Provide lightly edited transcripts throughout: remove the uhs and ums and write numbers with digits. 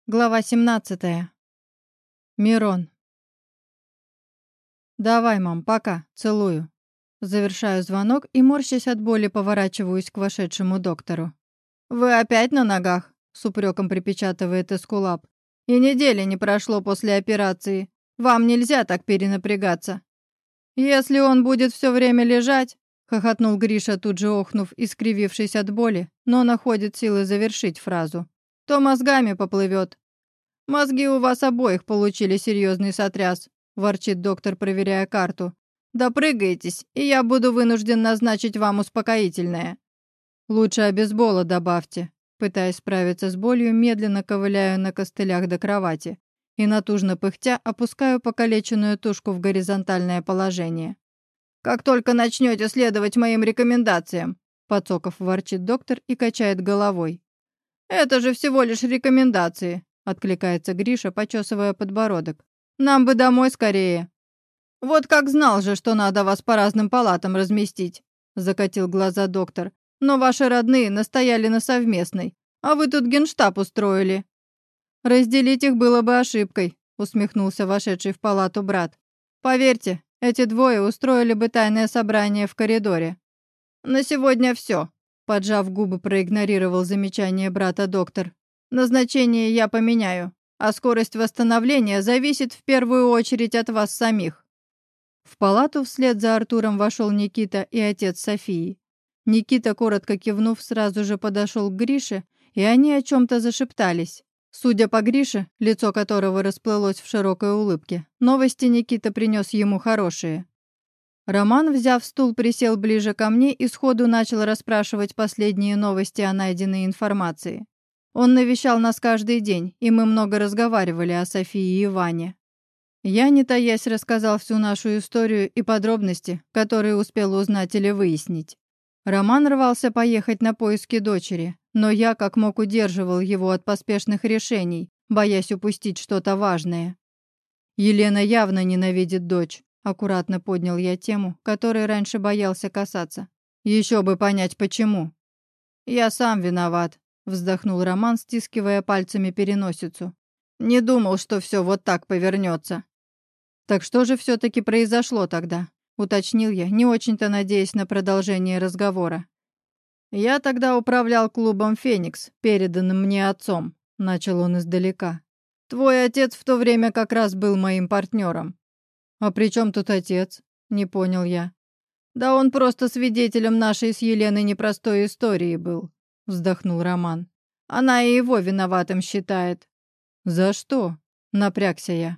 Глава 17. Мирон. «Давай, мам, пока, целую». Завершаю звонок и, морщась от боли, поворачиваюсь к вошедшему доктору. «Вы опять на ногах?» — с упреком припечатывает Эскулап. «И недели не прошло после операции. Вам нельзя так перенапрягаться». «Если он будет все время лежать», — хохотнул Гриша, тут же охнув и скривившись от боли, но находит силы завершить фразу, «то мозгами поплывет». «Мозги у вас обоих получили серьезный сотряс», — ворчит доктор, проверяя карту. «Допрыгаетесь, и я буду вынужден назначить вам успокоительное». «Лучше обезбола добавьте», — пытаясь справиться с болью, медленно ковыляю на костылях до кровати и, натужно пыхтя, опускаю покалеченную тушку в горизонтальное положение. «Как только начнете следовать моим рекомендациям», — подсоков ворчит доктор и качает головой. «Это же всего лишь рекомендации», — откликается Гриша, почесывая подбородок. «Нам бы домой скорее». «Вот как знал же, что надо вас по разным палатам разместить», — закатил глаза доктор. «Но ваши родные настояли на совместной, а вы тут генштаб устроили». «Разделить их было бы ошибкой», — усмехнулся вошедший в палату брат. «Поверьте, эти двое устроили бы тайное собрание в коридоре». «На сегодня все», — поджав губы, проигнорировал замечание брата доктор. «Назначение я поменяю, а скорость восстановления зависит в первую очередь от вас самих». В палату вслед за Артуром вошел Никита и отец Софии. Никита, коротко кивнув, сразу же подошел к Грише, и они о чем-то зашептались. Судя по Грише, лицо которого расплылось в широкой улыбке, новости Никита принес ему хорошие. Роман, взяв стул, присел ближе ко мне и сходу начал расспрашивать последние новости о найденной информации. Он навещал нас каждый день, и мы много разговаривали о Софии и Ване. Я, не таясь, рассказал всю нашу историю и подробности, которые успел узнать или выяснить. Роман рвался поехать на поиски дочери, но я как мог удерживал его от поспешных решений, боясь упустить что-то важное. Елена явно ненавидит дочь. Аккуратно поднял я тему, которой раньше боялся касаться. Еще бы понять, почему. «Я сам виноват», — вздохнул Роман, стискивая пальцами переносицу. «Не думал, что все вот так повернется». «Так что же все-таки произошло тогда?» — уточнил я, не очень-то надеясь на продолжение разговора. «Я тогда управлял клубом «Феникс», переданным мне отцом», — начал он издалека. «Твой отец в то время как раз был моим партнером». «А при чем тут отец?» — не понял я. «Да он просто свидетелем нашей с Еленой непростой истории был», — вздохнул Роман. «Она и его виноватым считает». «За что?» — напрягся я.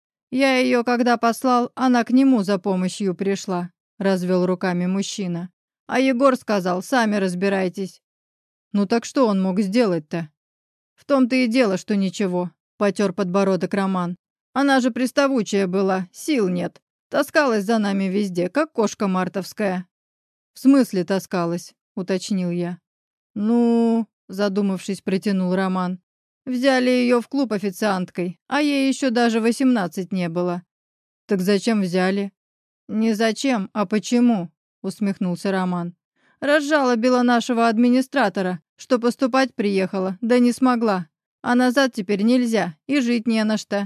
«Я ее когда послал, она к нему за помощью пришла», — развел руками мужчина. «А Егор сказал, сами разбирайтесь». «Ну так что он мог сделать-то?» «В том-то и дело, что ничего», — потер подбородок Роман. «Она же приставучая была, сил нет. Таскалась за нами везде, как кошка мартовская». «В смысле таскалась?» — уточнил я. «Ну...» — задумавшись, протянул Роман. «Взяли ее в клуб официанткой, а ей еще даже 18 не было». «Так зачем взяли?» «Не зачем, а почему?» — усмехнулся Роман. «Разжалобила нашего администратора, что поступать приехала, да не смогла. А назад теперь нельзя, и жить не на что».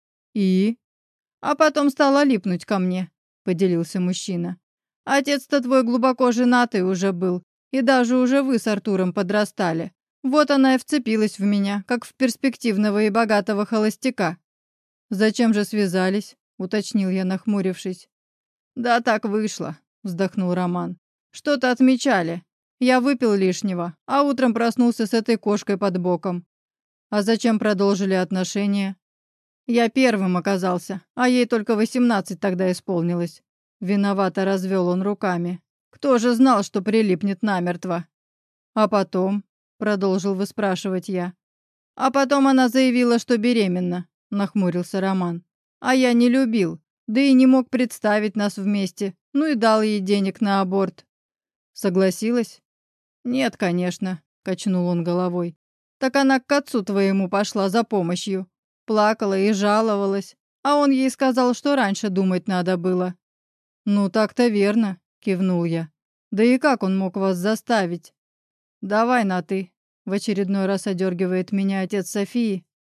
«И?» «А потом стала липнуть ко мне», — поделился мужчина. «Отец-то твой глубоко женатый уже был, и даже уже вы с Артуром подрастали. Вот она и вцепилась в меня, как в перспективного и богатого холостяка». «Зачем же связались?» — уточнил я, нахмурившись. «Да так вышло», — вздохнул Роман. «Что-то отмечали. Я выпил лишнего, а утром проснулся с этой кошкой под боком». «А зачем продолжили отношения?» «Я первым оказался, а ей только 18 тогда исполнилось». Виновато развел он руками. «Кто же знал, что прилипнет намертво?» «А потом?» — продолжил выспрашивать я. «А потом она заявила, что беременна», — нахмурился Роман. «А я не любил, да и не мог представить нас вместе, ну и дал ей денег на аборт». «Согласилась?» «Нет, конечно», — качнул он головой. «Так она к отцу твоему пошла за помощью. Плакала и жаловалась, а он ей сказал, что раньше думать надо было». «Ну так-то верно», — кивнул я. «Да и как он мог вас заставить?» «Давай на «ты», — в очередной раз одергивает меня отец Софии,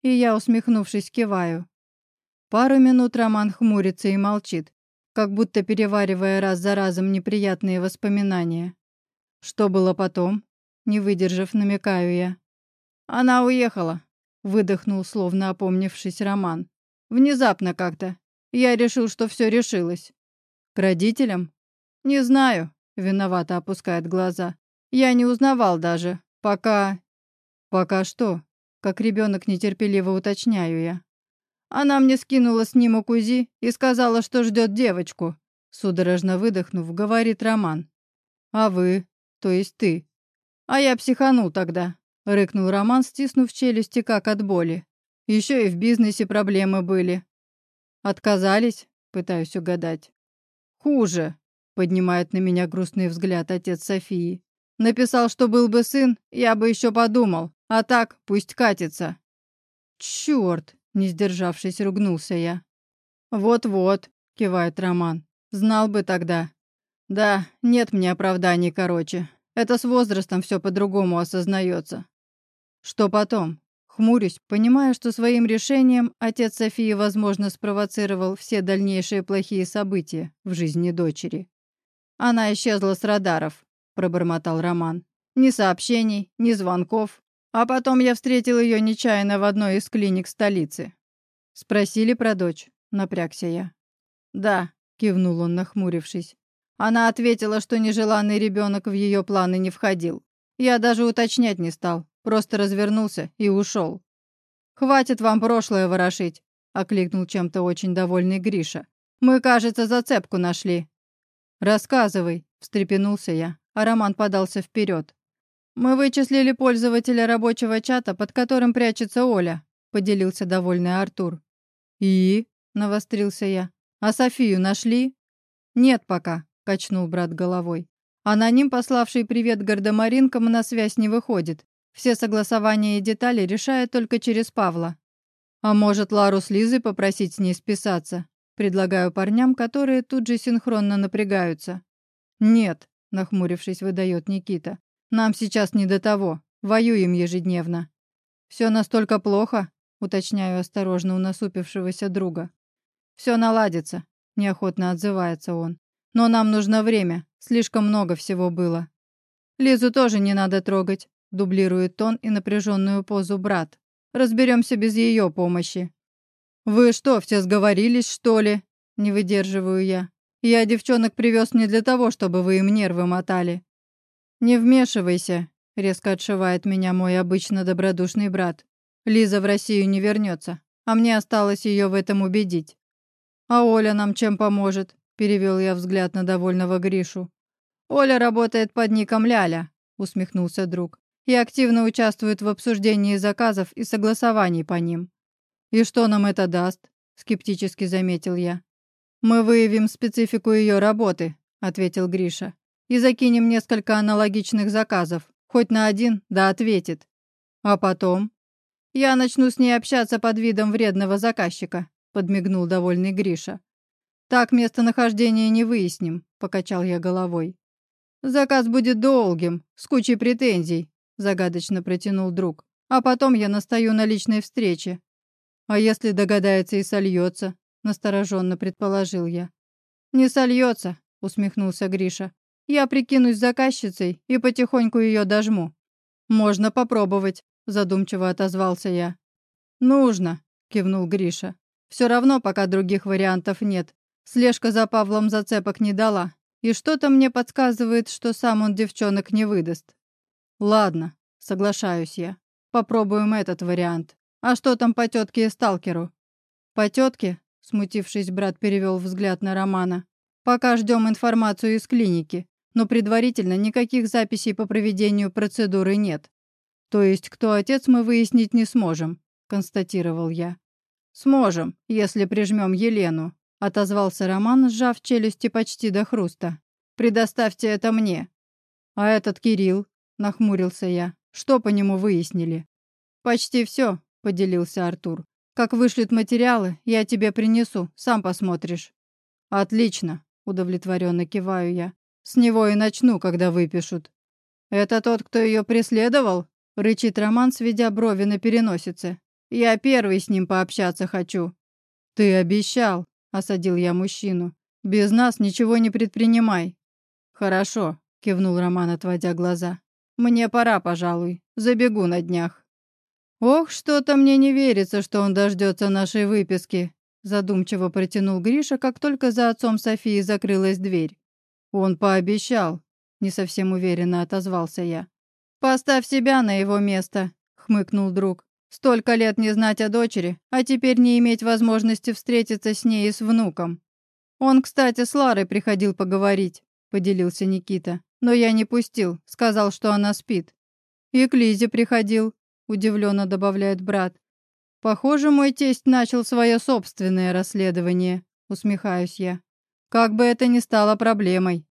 и я, усмехнувшись, киваю. Пару минут Роман хмурится и молчит, как будто переваривая раз за разом неприятные воспоминания. Что было потом? Не выдержав, намекаю я. Она уехала, выдохнул, словно опомнившись, Роман. Внезапно как-то. Я решил, что все решилось. К родителям? Не знаю, виновато опускает глаза. Я не узнавал даже, пока... Пока что? Как ребенок нетерпеливо уточняю я. Она мне скинула снимок УЗИ и сказала, что ждет девочку. Судорожно выдохнув, говорит Роман. А вы? То есть ты? А я психанул тогда. Рыкнул Роман, стиснув челюсти как от боли. Еще и в бизнесе проблемы были. Отказались? Пытаюсь угадать. Хуже, поднимает на меня грустный взгляд отец Софии. Написал, что был бы сын, я бы еще подумал. А так, пусть катится. Черт! Не сдержавшись, ругнулся я. Вот-вот, кивает Роман. Знал бы тогда. Да, нет мне оправданий, короче. Это с возрастом все по-другому осознается. Что потом? Хмурюсь, понимая, что своим решением отец Софии, возможно, спровоцировал все дальнейшие плохие события в жизни дочери. Она исчезла с радаров, пробормотал Роман. Ни сообщений, ни звонков. А потом я встретил ее нечаянно в одной из клиник столицы. Спросили про дочь, напрягся я. Да, кивнул он, нахмурившись. Она ответила, что нежеланный ребенок в ее планы не входил. Я даже уточнять не стал, просто развернулся и ушел. «Хватит вам прошлое ворошить», — окликнул чем-то очень довольный Гриша. «Мы, кажется, зацепку нашли». «Рассказывай», — встрепенулся я, а Роман подался вперед. «Мы вычислили пользователя рабочего чата, под которым прячется Оля», — поделился довольный Артур. «И?» — навострился я. «А Софию нашли?» «Нет пока», — качнул брат головой. «Аноним, пославший привет гардемаринкам, на связь не выходит. Все согласования и детали решает только через Павла. А может, Лару с Лизой попросить с ней списаться?» Предлагаю парням, которые тут же синхронно напрягаются. «Нет», — нахмурившись, выдает Никита. «Нам сейчас не до того. Воюем ежедневно». «Все настолько плохо?» — уточняю осторожно у насупившегося друга. «Все наладится», — неохотно отзывается он. «Но нам нужно время. Слишком много всего было». «Лизу тоже не надо трогать», — дублирует тон и напряженную позу брат. «Разберемся без ее помощи». «Вы что, все сговорились, что ли?» — не выдерживаю я. «Я девчонок привез не для того, чтобы вы им нервы мотали». «Не вмешивайся», — резко отшивает меня мой обычно добродушный брат. «Лиза в Россию не вернется, а мне осталось ее в этом убедить». «А Оля нам чем поможет?» — перевел я взгляд на довольного Гришу. «Оля работает под ником Ляля», — усмехнулся друг, «и активно участвует в обсуждении заказов и согласований по ним». «И что нам это даст?» — скептически заметил я. «Мы выявим специфику ее работы», — ответил Гриша. «И закинем несколько аналогичных заказов. Хоть на один, да ответит. А потом?» «Я начну с ней общаться под видом вредного заказчика», — подмигнул довольный Гриша. «Так местонахождение не выясним», — покачал я головой. «Заказ будет долгим, с кучей претензий», — загадочно протянул друг. «А потом я настаю на личной встрече». «А если догадается и сольется?» — настороженно предположил я. «Не сольется», — усмехнулся Гриша. «Я прикинусь заказчицей и потихоньку ее дожму». «Можно попробовать», — задумчиво отозвался я. «Нужно», — кивнул Гриша. «Все равно пока других вариантов нет. Слежка за Павлом зацепок не дала. И что-то мне подсказывает, что сам он девчонок не выдаст». «Ладно», — соглашаюсь я. «Попробуем этот вариант. А что там по тетке и сталкеру?» «По тетке?» — смутившись, брат перевел взгляд на Романа. «Пока ждем информацию из клиники, но предварительно никаких записей по проведению процедуры нет. То есть, кто отец, мы выяснить не сможем», — констатировал я. «Сможем, если прижмем Елену», — отозвался Роман, сжав челюсти почти до хруста. «Предоставьте это мне». «А этот Кирилл?» — нахмурился я. «Что по нему выяснили?» «Почти все», — поделился Артур. «Как вышлют материалы, я тебе принесу, сам посмотришь». «Отлично», — удовлетворенно киваю я. «С него и начну, когда выпишут». «Это тот, кто ее преследовал?» — рычит Роман, сведя брови на переносице. Я первый с ним пообщаться хочу». «Ты обещал», — осадил я мужчину. «Без нас ничего не предпринимай». «Хорошо», — кивнул Роман, отводя глаза. «Мне пора, пожалуй. Забегу на днях». «Ох, что-то мне не верится, что он дождется нашей выписки», — задумчиво протянул Гриша, как только за отцом Софии закрылась дверь. «Он пообещал», — не совсем уверенно отозвался я. «Поставь себя на его место», — хмыкнул друг. «Столько лет не знать о дочери, а теперь не иметь возможности встретиться с ней и с внуком». «Он, кстати, с Ларой приходил поговорить», — поделился Никита. «Но я не пустил, сказал, что она спит». «И к Лизе приходил», — удивленно добавляет брат. «Похоже, мой тесть начал свое собственное расследование», — усмехаюсь я. «Как бы это ни стало проблемой».